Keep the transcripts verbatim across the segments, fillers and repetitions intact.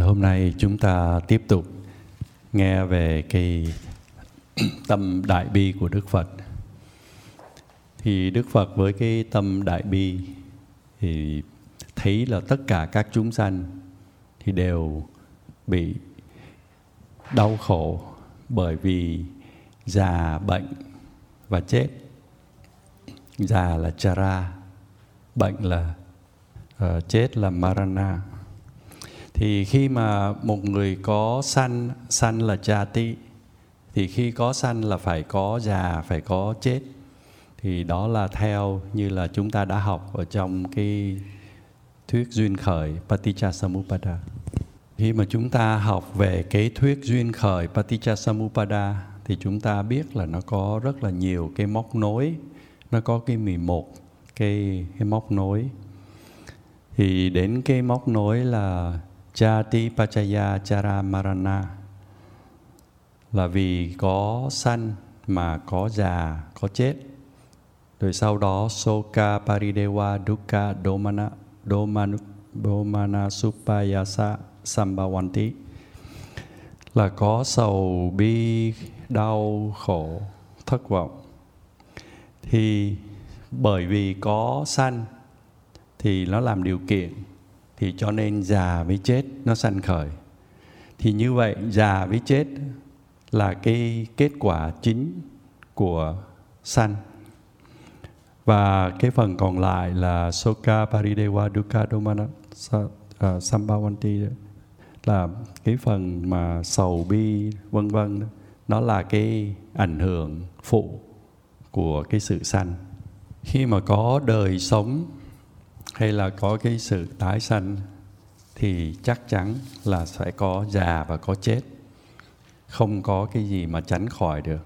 Hôm nay chúng ta tiếp tục nghe về cái tâm đại bi của Đức Phật. Thì Đức Phật với cái tâm đại bi thì thấy là tất cả các chúng sanh thì đều bị đau khổ bởi vì già, bệnh và chết. Già là chara, bệnh là uh, chết là marana. Thì khi mà một người có sanh, sanh là jati, thì khi có sanh là phải có già, phải có chết. Thì đó là theo như là chúng ta đã học ở trong cái thuyết duyên khởi Paticcasamuppada. Khi mà chúng ta học về cái thuyết duyên khởi Paticcasamuppada thì chúng ta biết là nó có rất là nhiều cái móc nối, nó có cái mười một cái, cái móc nối. Thì đến cái móc nối là Jati Pachaya Chara Marana, là vì có sanh mà có già, có chết. Rồi sau đó Soka Paridewa Dukkha Domana Domanu Domana Supayasa Sambhavanti, là có sầu bi, đau khổ, thất vọng. Thì bởi vì có sanh thì nó làm điều kiện, thì cho nên già với chết nó sanh khởi. Thì như vậy già với chết là cái kết quả chính của sanh. Và cái phần còn lại là Soka Paridewa Dukkha Domana Sambhavanti, là cái phần mà sầu bi vân vân, nó là cái ảnh hưởng phụ của cái sự sanh. Khi mà có đời sống hay là có cái sự tái sanh thì chắc chắn là sẽ có già và có chết. Không có cái gì mà tránh khỏi được.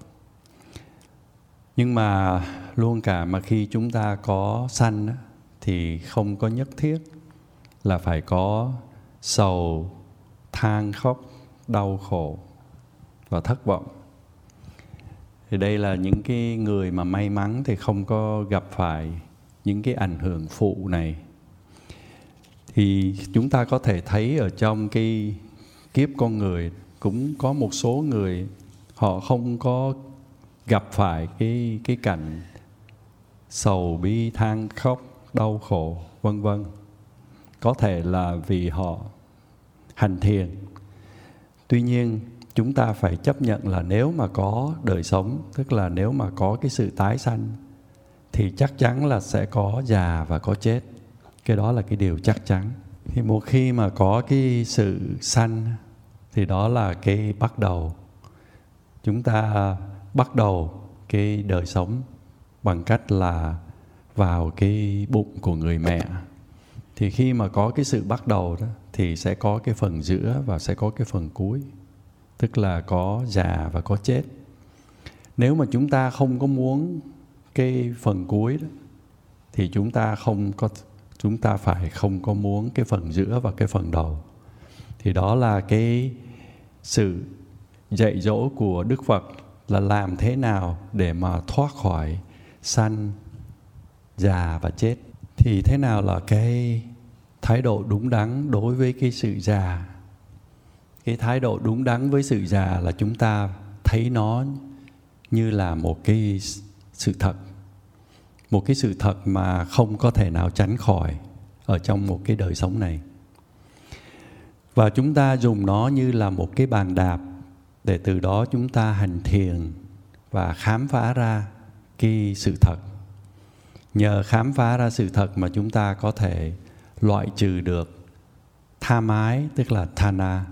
Nhưng mà luôn cả mà khi chúng ta có sanh thì không có nhất thiết là phải có sầu, than khóc, đau khổ và thất vọng. Thì đây là những cái người mà may mắn thì không có gặp phải những cái ảnh hưởng phụ này. Thì chúng ta có thể thấy ở trong cái kiếp con người cũng có một số người họ không có gặp phải cái, cái cảnh sầu bi, than khóc, đau khổ vân vân. Có thể là vì họ hành thiền. Tuy nhiên chúng ta phải chấp nhận là nếu mà có đời sống, tức là nếu mà có cái sự tái sanh thì chắc chắn là sẽ có già và có chết. Cái đó là cái điều chắc chắn. Thì một khi mà có cái sự sanh thì đó là cái bắt đầu. Chúng ta bắt đầu cái đời sống bằng cách là vào cái bụng của người mẹ. Thì khi mà có cái sự bắt đầu đó thì sẽ có cái phần giữa và sẽ có cái phần cuối. Tức là có già và có chết. Nếu mà chúng ta không có muốn cái phần cuối đó thì chúng ta không có chúng ta phải không có muốn cái phần giữa và cái phần đầu. Thì đó là cái sự dạy dỗ của Đức Phật, là làm thế nào để mà thoát khỏi sanh, già và chết. Thì thế nào là cái thái độ đúng đắn đối với cái sự già? Cái thái độ đúng đắn với sự già là chúng ta thấy nó như là một cái sự thật. Một cái sự thật mà không có thể nào tránh khỏi ở trong một cái đời sống này. Và chúng ta dùng nó như là một cái bàn đạp để từ đó chúng ta hành thiền và khám phá ra cái sự thật. Nhờ khám phá ra sự thật mà chúng ta có thể loại trừ được tha mái, tức là thana,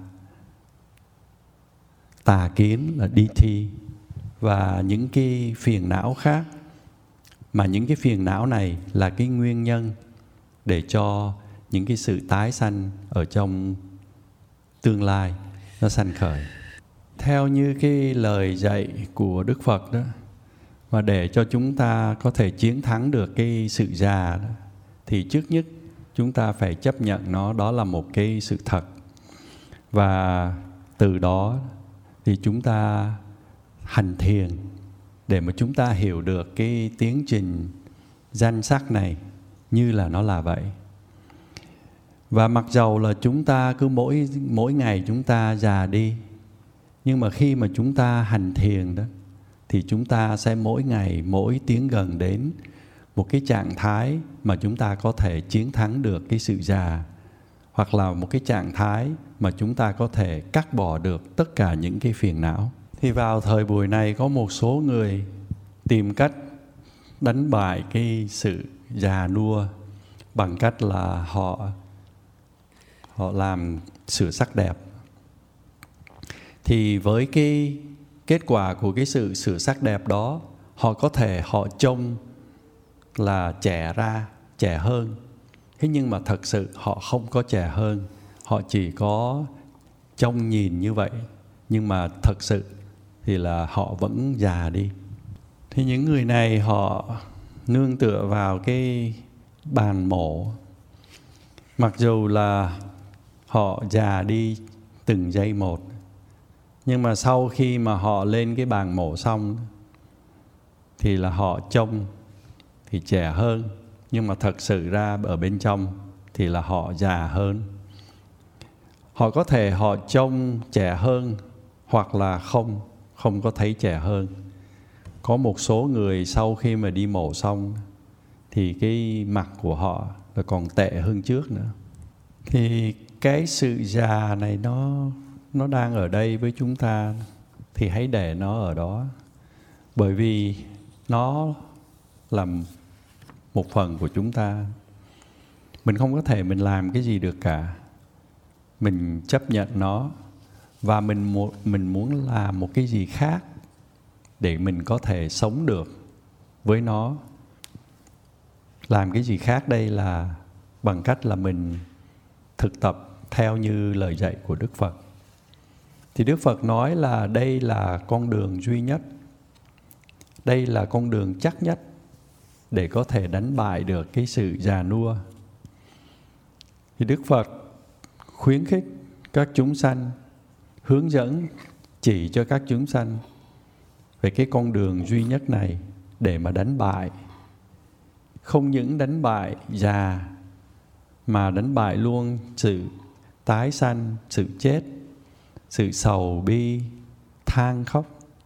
tà kiến là ditthi, và những cái phiền não khác. Mà những cái phiền não này là cái nguyên nhân để cho những cái sự tái sanh ở trong tương lai nó sanh khởi. Theo như cái lời dạy của Đức Phật đó, và để cho chúng ta có thể chiến thắng được cái sự già đó, thì trước nhất chúng ta phải chấp nhận nó, đó là một cái sự thật. Và từ đó thì chúng ta hành thiền để mà chúng ta hiểu được cái tiến trình danh sắc này như là nó là vậy. Và mặc dầu là chúng ta cứ mỗi mỗi ngày chúng ta già đi, nhưng mà khi mà chúng ta hành thiền đó, thì chúng ta sẽ mỗi ngày mỗi tiến gần đến một cái trạng thái mà chúng ta có thể chiến thắng được cái sự già, hoặc là một cái trạng thái mà chúng ta có thể cắt bỏ được tất cả những cái phiền não. Thì vào thời buổi này có một số người tìm cách đánh bại cái sự già nua bằng cách là họ họ làm sửa sắc đẹp. Thì với cái kết quả của cái sự sửa sắc đẹp đó, họ có thể họ trông là trẻ ra, trẻ hơn. Thế nhưng mà thật sự họ không có trẻ hơn, họ chỉ có trông nhìn như vậy, nhưng mà thật sự thì là họ vẫn già đi. Thì những người này họ nương tựa vào cái bàn mổ. Mặc dù là họ già đi từng giây một, nhưng mà sau khi mà họ lên cái bàn mổ xong thì là họ trông thì trẻ hơn, nhưng mà thật sự ra ở bên trong thì là họ già hơn. Họ có thể họ trông trẻ hơn, hoặc là không, không có thấy trẻ hơn. Có một số người sau khi mà đi mổ xong thì cái mặt của họ là còn tệ hơn trước nữa. Thì cái sự già này nó nó đang ở đây với chúng ta, thì hãy để nó ở đó, bởi vì nó là một phần của chúng ta. Mình không có thể mình làm cái gì được cả. Mình chấp nhận nó, và mình muốn, mình muốn làm một cái gì khác để mình có thể sống được với nó. Làm cái gì khác đây là bằng cách là mình thực tập theo như lời dạy của Đức Phật. Thì Đức Phật nói là đây là con đường duy nhất, đây là con đường chắc nhất để có thể đánh bại được cái sự già nua. Thì Đức Phật khuyến khích các chúng sanh, hướng dẫn, chỉ cho các chúng sanh về cái con đường duy nhất này để mà đánh bại. Không những đánh bại già, mà đánh bại luôn sự tái sanh, sự chết, sự sầu bi, than khóc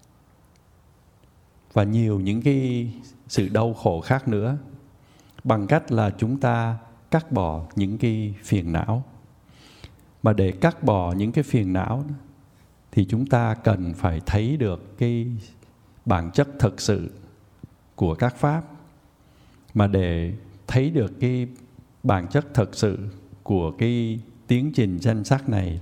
và nhiều những cái sự đau khổ khác nữa, bằng cách là chúng ta cắt bỏ những cái phiền não. Mà để cắt bỏ những cái phiền não thì chúng ta cần phải thấy được cái bản chất thực sự của các pháp. Mà để thấy được cái bản chất thực sự của cái tiến trình danh sắc này,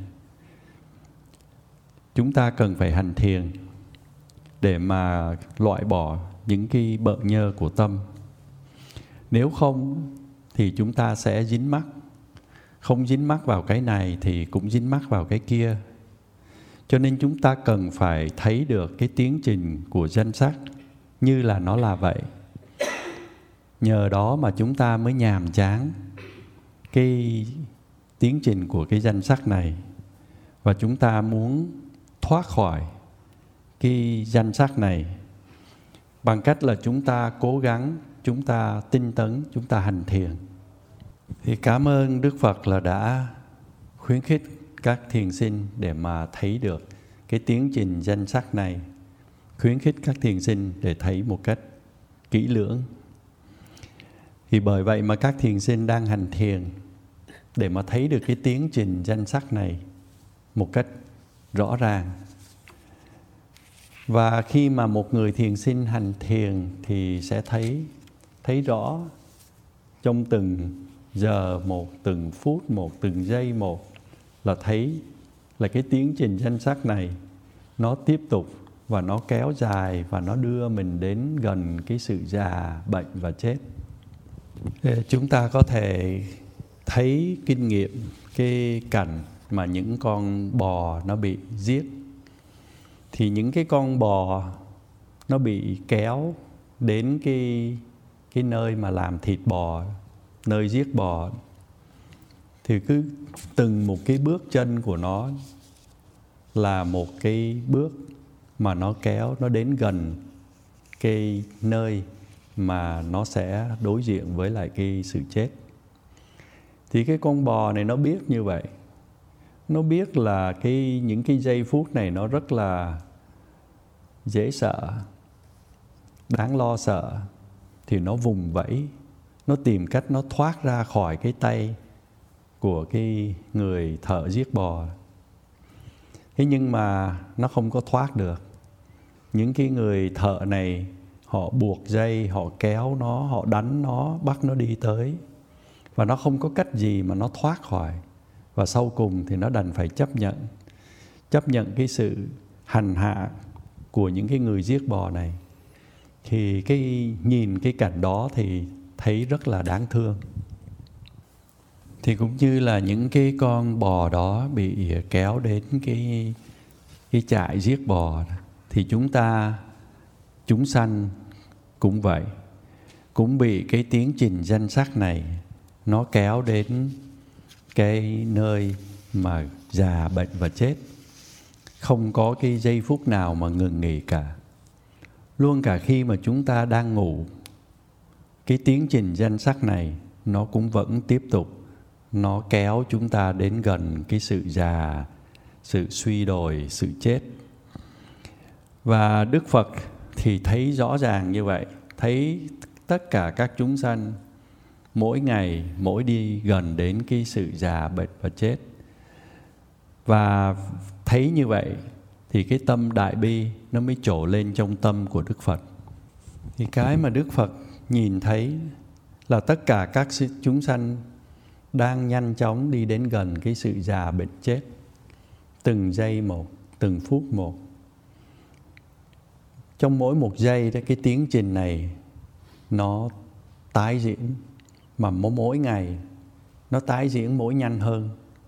chúng ta cần phải hành thiền để mà loại bỏ những cái bợ nhơ của tâm. Nếu không thì chúng ta sẽ dính mắc. Không dính mắc vào cái này thì cũng dính mắc vào cái kia. Cho nên chúng ta cần phải thấy được cái tiến trình của danh sắc như là nó là vậy. Nhờ đó mà chúng ta mới nhàm chán cái tiến trình của cái danh sắc này, và chúng ta muốn thoát khỏi cái danh sắc này bằng cách là chúng ta cố gắng, chúng ta tinh tấn, chúng ta hành thiền. Thì cảm ơn Đức Phật là đã khuyến khích các thiền sinh để mà thấy được cái tiến trình danh sắc này, khuyến khích các thiền sinh để thấy một cách kỹ lưỡng. Thì bởi vậy mà các thiền sinh đang hành thiền để mà thấy được cái tiến trình danh sắc này một cách rõ ràng. Và khi mà một người thiền sinh hành thiền thì sẽ thấy thấy rõ trong từng giờ một, từng phút một, từng giây một, là thấy là cái tiến trình danh sắc này nó tiếp tục và nó kéo dài và nó đưa mình đến gần cái sự già, bệnh và chết. Chúng ta có thể thấy kinh nghiệm cái cảnh mà những con bò nó bị giết. Thì những cái con bò nó bị kéo đến cái, cái nơi mà làm thịt bò, nơi giết bò. Thì cứ từng một cái bước chân của nó là một cái bước mà nó kéo nó đến gần cái nơi mà nó sẽ đối diện với lại cái sự chết. Thì cái con bò này nó biết như vậy. Nó biết là cái những cái giây phút này nó rất là dễ sợ, đáng lo sợ. Thì nó vùng vẫy, nó tìm cách nó thoát ra khỏi cái tay của cái người thợ giết bò. Thế nhưng mà nó không có thoát được. Những cái người thợ này họ buộc dây, họ kéo nó, họ đánh nó, bắt nó đi tới. Và nó không có cách gì mà nó thoát khỏi. Và sau cùng thì nó đành phải chấp nhận. Chấp nhận cái sự hành hạ của những cái người giết bò này. Thì cái nhìn cái cảnh đó thì thấy rất là đáng thương. Thì cũng như là những cái con bò đó bị kéo đến cái, cái trại giết bò, thì chúng ta, chúng sanh cũng vậy. Cũng bị cái tiến trình danh sắc này nó kéo đến cái nơi mà già, bệnh và chết. Không có cái giây phút nào mà ngừng nghỉ cả. Luôn cả khi mà chúng ta đang ngủ, cái tiến trình danh sắc này nó cũng vẫn tiếp tục. Nó kéo chúng ta đến gần cái sự già, sự suy đồi, sự chết. Và Đức Phật thì thấy rõ ràng như vậy. Thấy tất cả các chúng sanh mỗi ngày, mỗi đi gần đến cái sự già, bệnh và chết. Và thấy như vậy thì cái tâm đại bi nó mới trổ lên trong tâm của Đức Phật. Thì cái mà Đức Phật nhìn thấy là tất cả các chúng sanh đang nhanh chóng đi đến gần cái sự già, bệnh, chết. Từng giây một, từng phút một. Trong mỗi một giây đó, cái tiến trình này nó tái diễn. Mà mỗi ngày nó tái diễn mỗi nhanh hơn.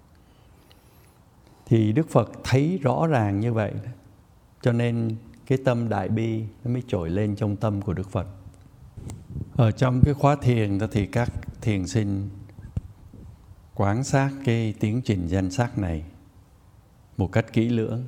Thì Đức Phật thấy rõ ràng như vậy. Cho nên cái tâm đại bi nó mới trồi lên trong tâm của Đức Phật. Ở trong cái khóa thiền đó thì các thiền sinh quan sát cái tiến trình danh sắc này một cách kỹ lưỡng.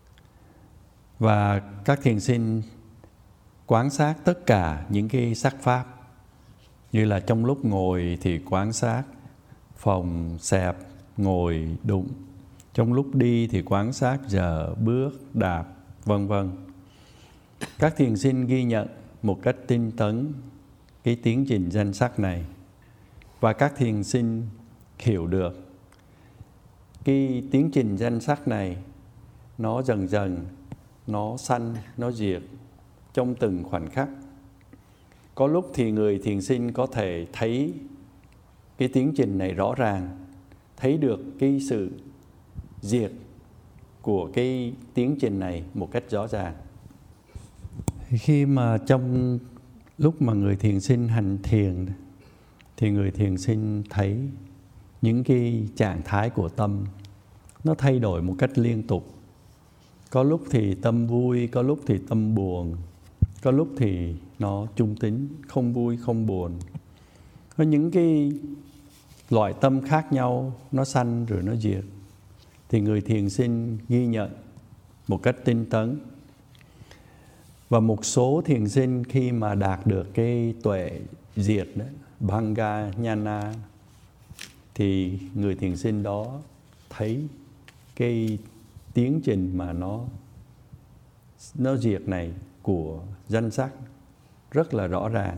Và các thiền sinh quan sát tất cả những cái sắc pháp. Như là trong lúc ngồi thì quan sát phòng, xẹp, ngồi, đụng. Trong lúc đi thì quan sát giờ, bước, đạp, vân vân. Các thiền sinh ghi nhận một cách tinh tấn cái tiến trình danh sắc này. Và các thiền sinh hiểu được cái tiến trình danh sắc này nó dần dần, nó sanh, nó diệt trong từng khoảnh khắc. Có lúc thì người thiền sinh có thể thấy cái tiến trình này rõ ràng, thấy được cái sự diệt của cái tiến trình này một cách rõ ràng. Khi mà trong lúc mà người thiền sinh hành thiền thì người thiền sinh thấy những cái trạng thái của tâm nó thay đổi một cách liên tục. Có lúc thì tâm vui, có lúc thì tâm buồn, có lúc thì nó trung tính, không vui, không buồn. Có những cái loại tâm khác nhau, nó sanh rồi nó diệt. Thì người thiền sinh ghi nhận một cách tinh tấn. Và một số thiền sinh khi mà đạt được cái tuệ diệt đó, Bhanga Nhana, thì người thiền sinh đó thấy cái tiến trình mà nó nó diệt này của danh sắc rất là rõ ràng.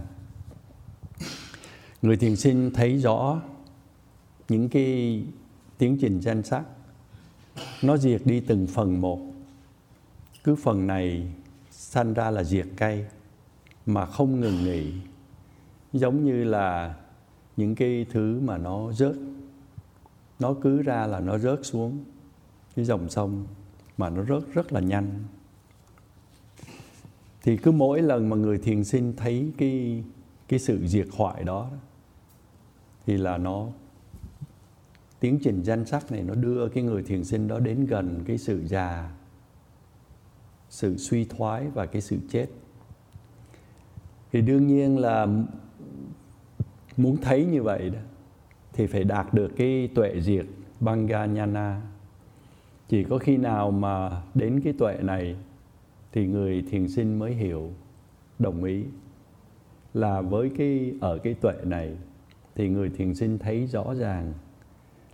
Người thiền sinh thấy rõ những cái tiến trình danh sắc nó diệt đi từng phần một. Cứ phần này sanh ra là diệt cây mà không ngừng nghỉ. Giống như là những cái thứ mà nó rớt, nó cứ ra là nó rớt xuống cái dòng sông mà nó rớt rất là nhanh. Thì cứ mỗi lần mà người thiền sinh thấy cái, cái sự diệt hoại đó thì là nó tiến trình danh sắc này nó đưa cái người thiền sinh đó đến gần cái sự già, sự suy thoái và cái sự chết. Thì đương nhiên là muốn thấy như vậy đó thì phải đạt được cái tuệ diệt Bhanga Nhana. Chỉ có khi nào mà đến cái tuệ này thì người thiền sinh mới hiểu, đồng ý là với cái ở cái tuệ này thì người thiền sinh thấy rõ ràng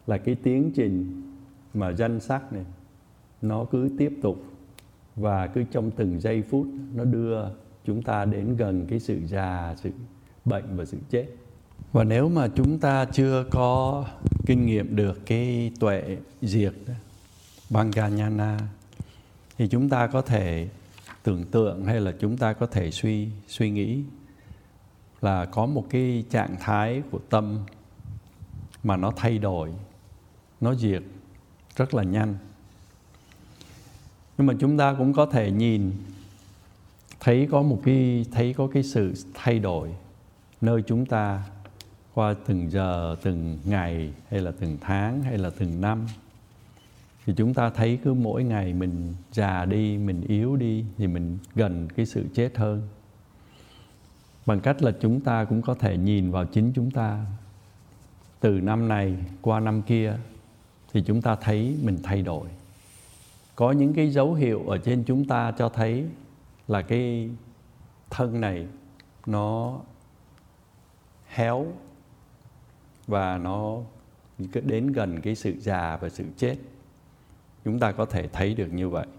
là cái tiến trình mà danh sắc này nó cứ tiếp tục, và cứ trong từng giây phút nó đưa chúng ta đến gần cái sự già, sự bệnh và sự chết. Và nếu mà chúng ta chưa có kinh nghiệm được cái tuệ diệt Banganyana, thì chúng ta có thể tưởng tượng hay là chúng ta có thể suy suy nghĩ là có một cái trạng thái của tâm mà nó thay đổi, nó diệt rất là nhanh. Nhưng mà chúng ta cũng có thể nhìn thấy có một cái thấy có cái sự thay đổi nơi chúng ta qua từng giờ, từng ngày, hay là từng tháng, hay là từng năm. Thì chúng ta thấy cứ mỗi ngày mình già đi, mình yếu đi, thì mình gần cái sự chết hơn. Bằng cách là chúng ta cũng có thể nhìn vào chính chúng ta. Từ năm này qua năm kia thì chúng ta thấy mình thay đổi. Có những cái dấu hiệu ở trên chúng ta cho thấy là cái thân này nó héo và nó đến gần cái sự già và sự chết. Chúng ta có thể thấy được như vậy.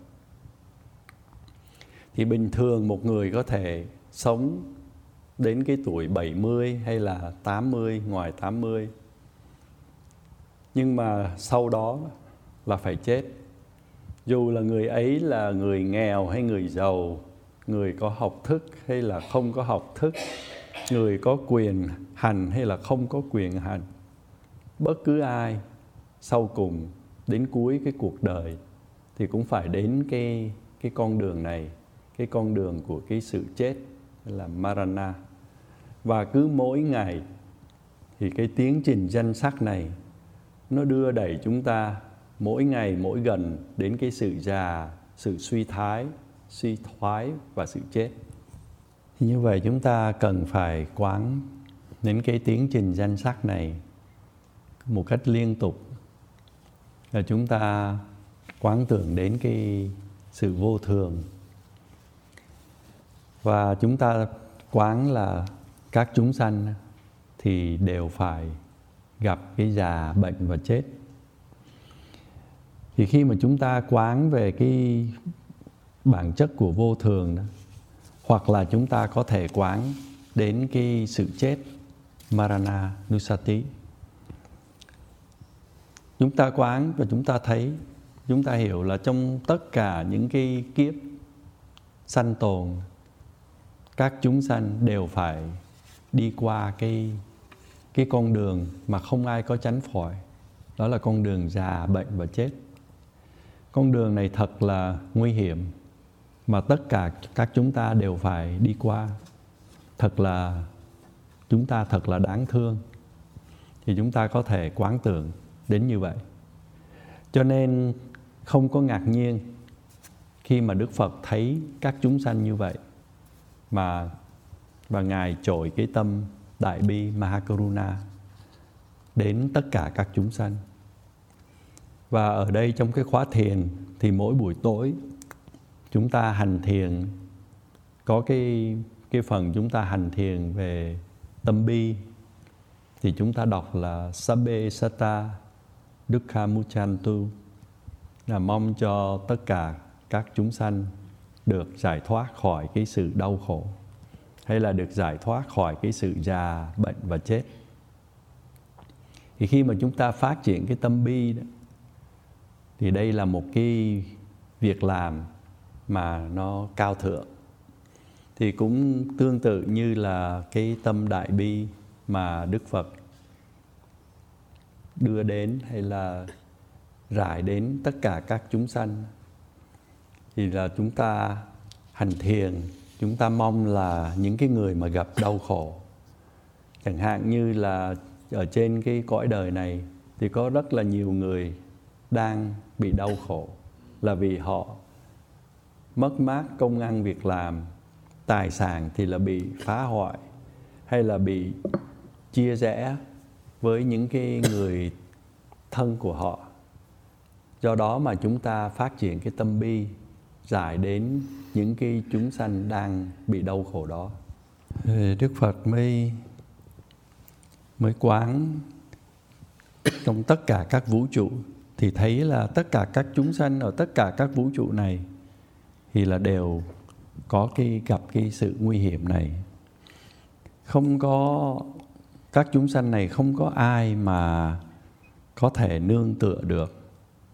Thì bình thường một người có thể sống đến cái tuổi bảy mươi hay là tám mươi, ngoài tám mươi. Nhưng mà sau đó là phải chết. Dù là người ấy là người nghèo hay người giàu, người có học thức hay là không có học thức, người có quyền hành hay là không có quyền hành. Bất cứ ai sau cùng đến cuối cái cuộc đời thì cũng phải đến cái, cái con đường này, cái con đường của cái sự chết, là Marana. Và cứ mỗi ngày thì cái tiến trình danh sắc này nó đưa đẩy chúng ta mỗi ngày mỗi gần đến cái sự già, sự suy thái, suy thoái và sự chết. Thì như vậy chúng ta cần phải quán đến cái tiến trình danh sắc này một cách liên tục. Là chúng ta quán tưởng đến cái sự vô thường. Và chúng ta quán là các chúng sanh thì đều phải gặp cái già, bệnh và chết. Thì khi mà chúng ta quán về cái bản chất của vô thường đó, hoặc là chúng ta có thể quán đến cái sự chết, Marana Nusati. Chúng ta quán và chúng ta thấy, chúng ta hiểu là trong tất cả những cái kiếp sanh tồn, các chúng sanh đều phải đi qua cái, cái con đường mà không ai có tránh khỏi. Đó là con đường già, bệnh và chết. Con đường này thật là nguy hiểm, mà tất cả các chúng ta đều phải đi qua. Thật là, chúng ta thật là đáng thương. Thì chúng ta có thể quán tưởng đến như vậy. Cho nên không có ngạc nhiên khi mà Đức Phật thấy các chúng sanh như vậy, mà và Ngài trội cái tâm Đại Bi Mahakaruna đến tất cả các chúng sanh. Và ở đây trong cái khóa thiền thì mỗi buổi tối chúng ta hành thiền, có cái, cái phần chúng ta hành thiền về tâm bi, thì chúng ta đọc là Sabbe Sata Dukkha Muchantu, là mong cho tất cả các chúng sanh được giải thoát khỏi cái sự đau khổ, hay là được giải thoát khỏi cái sự già, bệnh và chết. Thì khi mà chúng ta phát triển cái tâm bi đó, thì đây là một cái việc làm mà nó cao thượng. Thì cũng tương tự như là cái tâm đại bi mà Đức Phật đưa đến hay là rải đến tất cả các chúng sanh. Thì là chúng ta hành thiền, chúng ta mong là những cái người mà gặp đau khổ, chẳng hạn như là ở trên cái cõi đời này thì có rất là nhiều người đang bị đau khổ, là vì họ mất mát công ăn việc làm, tài sản thì là bị phá hoại, hay là bị chia rẽ với những cái người thân của họ. Do đó mà chúng ta phát triển cái tâm bi, giải đến những cái chúng sanh đang bị đau khổ đó. Đức Phật mới mới quán trong tất cả các vũ trụ, thì thấy là tất cả các chúng sanh ở tất cả các vũ trụ này thì là đều có cái gặp cái sự nguy hiểm này. Không có, các chúng sanh này không có ai mà có thể nương tựa được.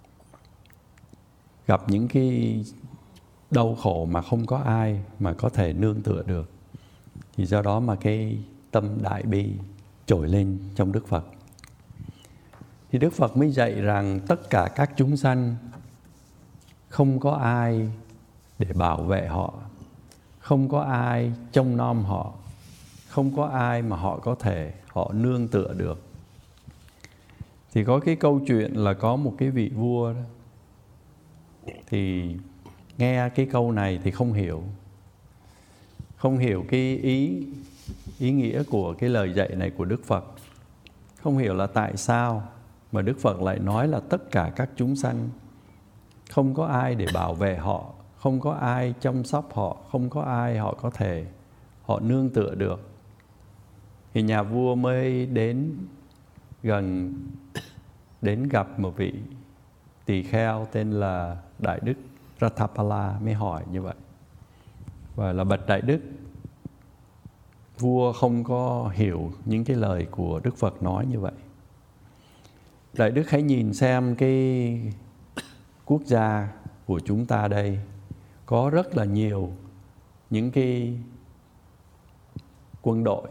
Gặp những cái đau khổ mà không có ai mà có thể nương tựa được. Thì do đó mà cái tâm đại bi trỗi lên trong Đức Phật. Thì Đức Phật mới dạy rằng tất cả các chúng sanh không có ai để bảo vệ họ, không có ai trông nom họ, không có ai mà họ có thể họ nương tựa được. Thì có cái câu chuyện là có một cái vị vua đó, thì nghe cái câu này thì không hiểu, không hiểu cái ý ý nghĩa của cái lời dạy này của Đức Phật, không hiểu là tại sao mà Đức Phật lại nói là tất cả các chúng sanh không có ai để bảo vệ họ, không có ai chăm sóc họ, không có ai họ có thể họ nương tựa được. Thì nhà vua mới đến gần, đến gặp một vị tỳ kheo tên là Đại Đức Ratthapala, mới hỏi như vậy. Và là bạch Đại Đức, vua không có hiểu những cái lời của Đức Phật nói như vậy. Đại Đức hãy nhìn xem cái quốc gia của chúng ta đây, có rất là nhiều những cái quân đội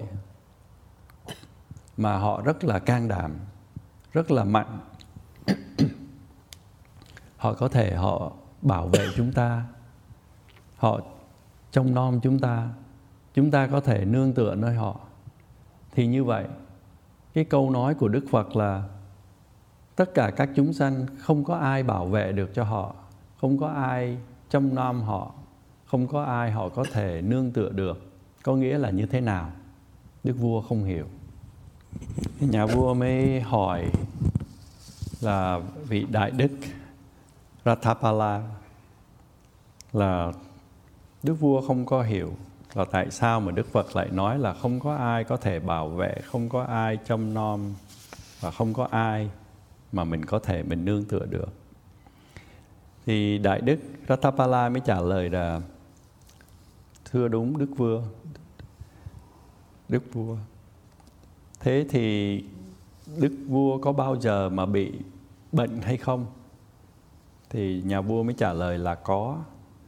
mà họ rất là can đảm, rất là mạnh. Họ có thể họ bảo vệ chúng ta, họ trông nom chúng ta, chúng ta có thể nương tựa nơi họ. Thì như vậy, cái câu nói của Đức Phật là tất cả các chúng sanh không có ai bảo vệ được cho họ, không có ai trông nom họ, không có ai họ có thể nương tựa được. Có nghĩa là như thế nào? Đức vua không hiểu. Nhà vua mới hỏi là vị Đại Đức Ratthapala là Đức vua không có hiểu là tại sao mà Đức Phật lại nói là không có ai có thể bảo vệ, không có ai trông nom và không có ai mà mình có thể mình nương tựa được. Thì Đại Đức Ratthapala mới trả lời là thưa đúng Đức vua, Đức vua. Thế thì Đức vua có bao giờ mà bị bệnh hay không? Thì nhà vua mới trả lời là có.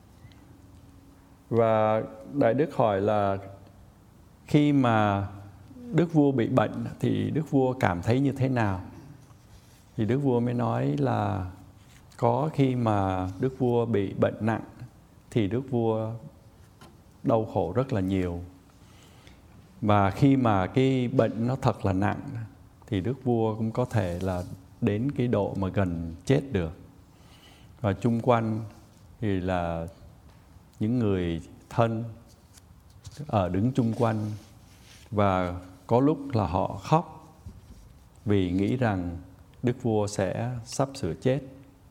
Và Đại Đức hỏi là khi mà Đức vua bị bệnh thì Đức vua cảm thấy như thế nào? Thì Đức vua mới nói là có khi mà Đức vua bị bệnh nặng thì Đức vua đau khổ rất là nhiều. Và khi mà cái bệnh nó thật là nặng thì Đức vua cũng có thể là đến cái độ mà gần chết được. Và chung quanh thì là những người thân ở đứng chung quanh, và có lúc là họ khóc vì nghĩ rằng Đức vua sẽ sắp sửa chết.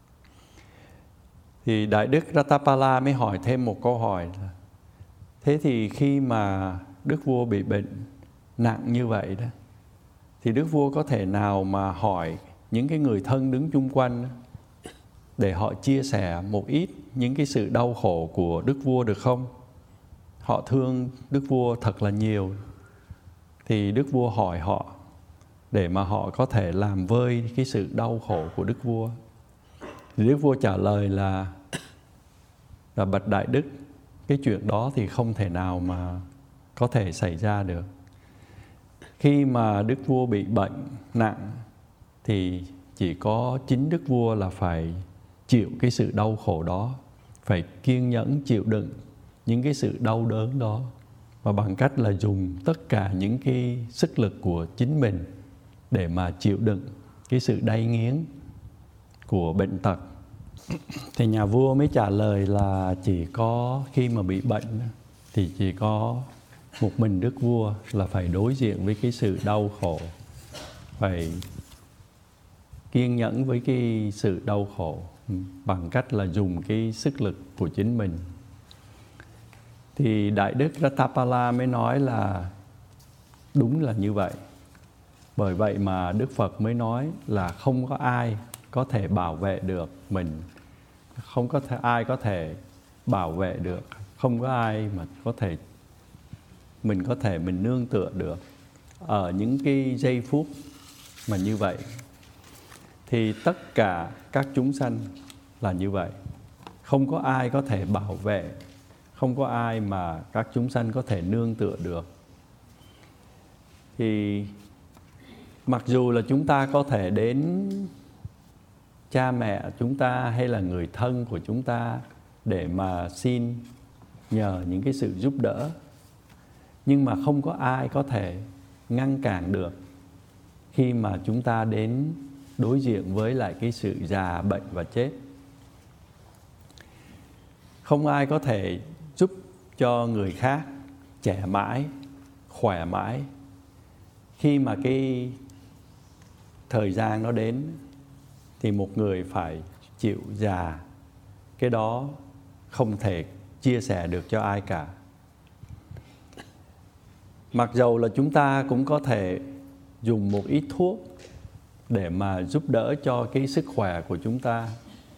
Thì Đại Đức Ratthapala mới hỏi thêm một câu hỏi là thế thì khi mà Đức vua bị bệnh nặng như vậy đó, thì Đức vua có thể nào mà hỏi những cái người thân đứng chung quanh để họ chia sẻ một ít những cái sự đau khổ của Đức vua được không? Họ thương Đức vua thật là nhiều. Thì Đức vua hỏi họ để mà họ có thể làm vơi cái sự đau khổ của Đức vua. Thì Đức vua trả lời là là bạch Đại Đức, cái chuyện đó thì không thể nào mà có thể xảy ra được. Khi mà Đức vua bị bệnh nặng thì chỉ có chính Đức vua là phải chịu cái sự đau khổ đó, phải kiên nhẫn chịu đựng những cái sự đau đớn đó, và bằng cách là dùng tất cả những cái sức lực của chính mình để mà chịu đựng cái sự đay nghiến của bệnh tật. Thì nhà vua mới trả lời là chỉ có khi mà bị bệnh thì chỉ có một mình Đức vua là phải đối diện với cái sự đau khổ, phải kiên nhẫn với cái sự đau khổ bằng cách là dùng cái sức lực của chính mình. Thì Đại Đức Ratthapala mới nói là đúng là như vậy. Bởi vậy mà Đức Phật mới nói là không có ai có thể bảo vệ được mình, không có thể, ai có thể bảo vệ được, không có ai mà có thể mình có thể mình nương tựa được ở những cái giây phút mà như vậy. Thì tất cả các chúng sanh là như vậy, không có ai có thể bảo vệ, không có ai mà các chúng sanh có thể nương tựa được. Thì mặc dù là chúng ta có thể đến cha mẹ chúng ta hay là người thân của chúng ta để mà xin nhờ những cái sự giúp đỡ, nhưng mà không có ai có thể ngăn cản được khi mà chúng ta đến đối diện với lại cái sự già, bệnh và chết. Không ai có thể giúp cho người khác trẻ mãi, khỏe mãi. Khi mà cái thời gian nó đến thì một người phải chịu già. Cái đó không thể chia sẻ được cho ai cả. Mặc dầu là chúng ta cũng có thể dùng một ít thuốc để mà giúp đỡ cho cái sức khỏe của chúng ta,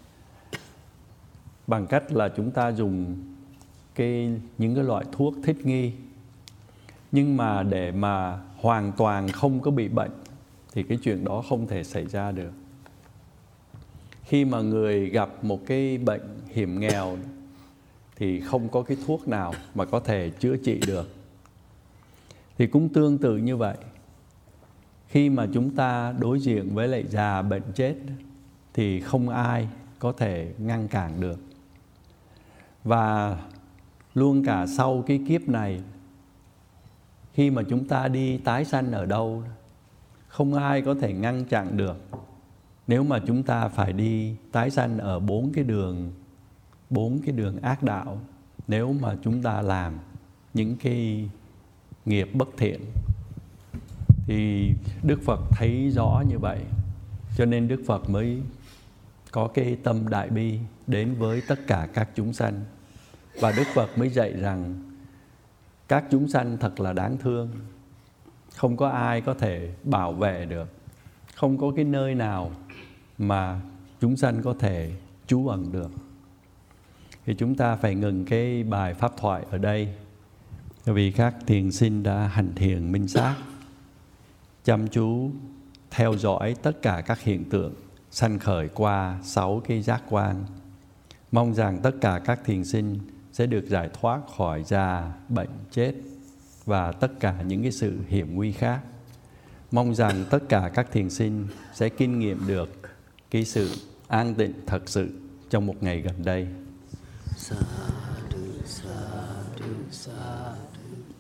bằng cách là chúng ta dùng cái, những cái loại thuốc thích nghi. Nhưng mà để mà hoàn toàn không có bị bệnh thì cái chuyện đó không thể xảy ra được. Khi mà người gặp một cái bệnh hiểm nghèo thì không có cái thuốc nào mà có thể chữa trị được. Thì cũng tương tự như vậy. Khi mà chúng ta đối diện với lại già, bệnh, chết thì không ai có thể ngăn cản được. Và luôn cả sau cái kiếp này, khi mà chúng ta đi tái sanh ở đâu, không ai có thể ngăn chặn được. Nếu mà chúng ta phải đi tái sanh ở bốn cái đường, bốn cái đường ác đạo, nếu mà chúng ta làm những cái nghiệp bất thiện, thì Đức Phật thấy rõ như vậy. Cho nên Đức Phật mới có cái tâm đại bi đến với tất cả các chúng sanh. Và Đức Phật mới dạy rằng các chúng sanh thật là đáng thương, không có ai có thể bảo vệ được, không có cái nơi nào mà chúng sanh có thể trú ẩn được. Thì chúng ta phải ngừng cái bài pháp thoại ở đây, vì các thiền sinh đã hành thiền minh sát, chăm chú theo dõi tất cả các hiện tượng sanh khởi qua sáu cái giác quan. Mong rằng tất cả các thiền sinh sẽ được giải thoát khỏi già, bệnh, chết và tất cả những cái sự hiểm nguy khác. Mong rằng tất cả các thiền sinh sẽ kinh nghiệm được cái sự an tịnh thật sự trong một ngày gần đây. Sadhu, sadhu, sadhu.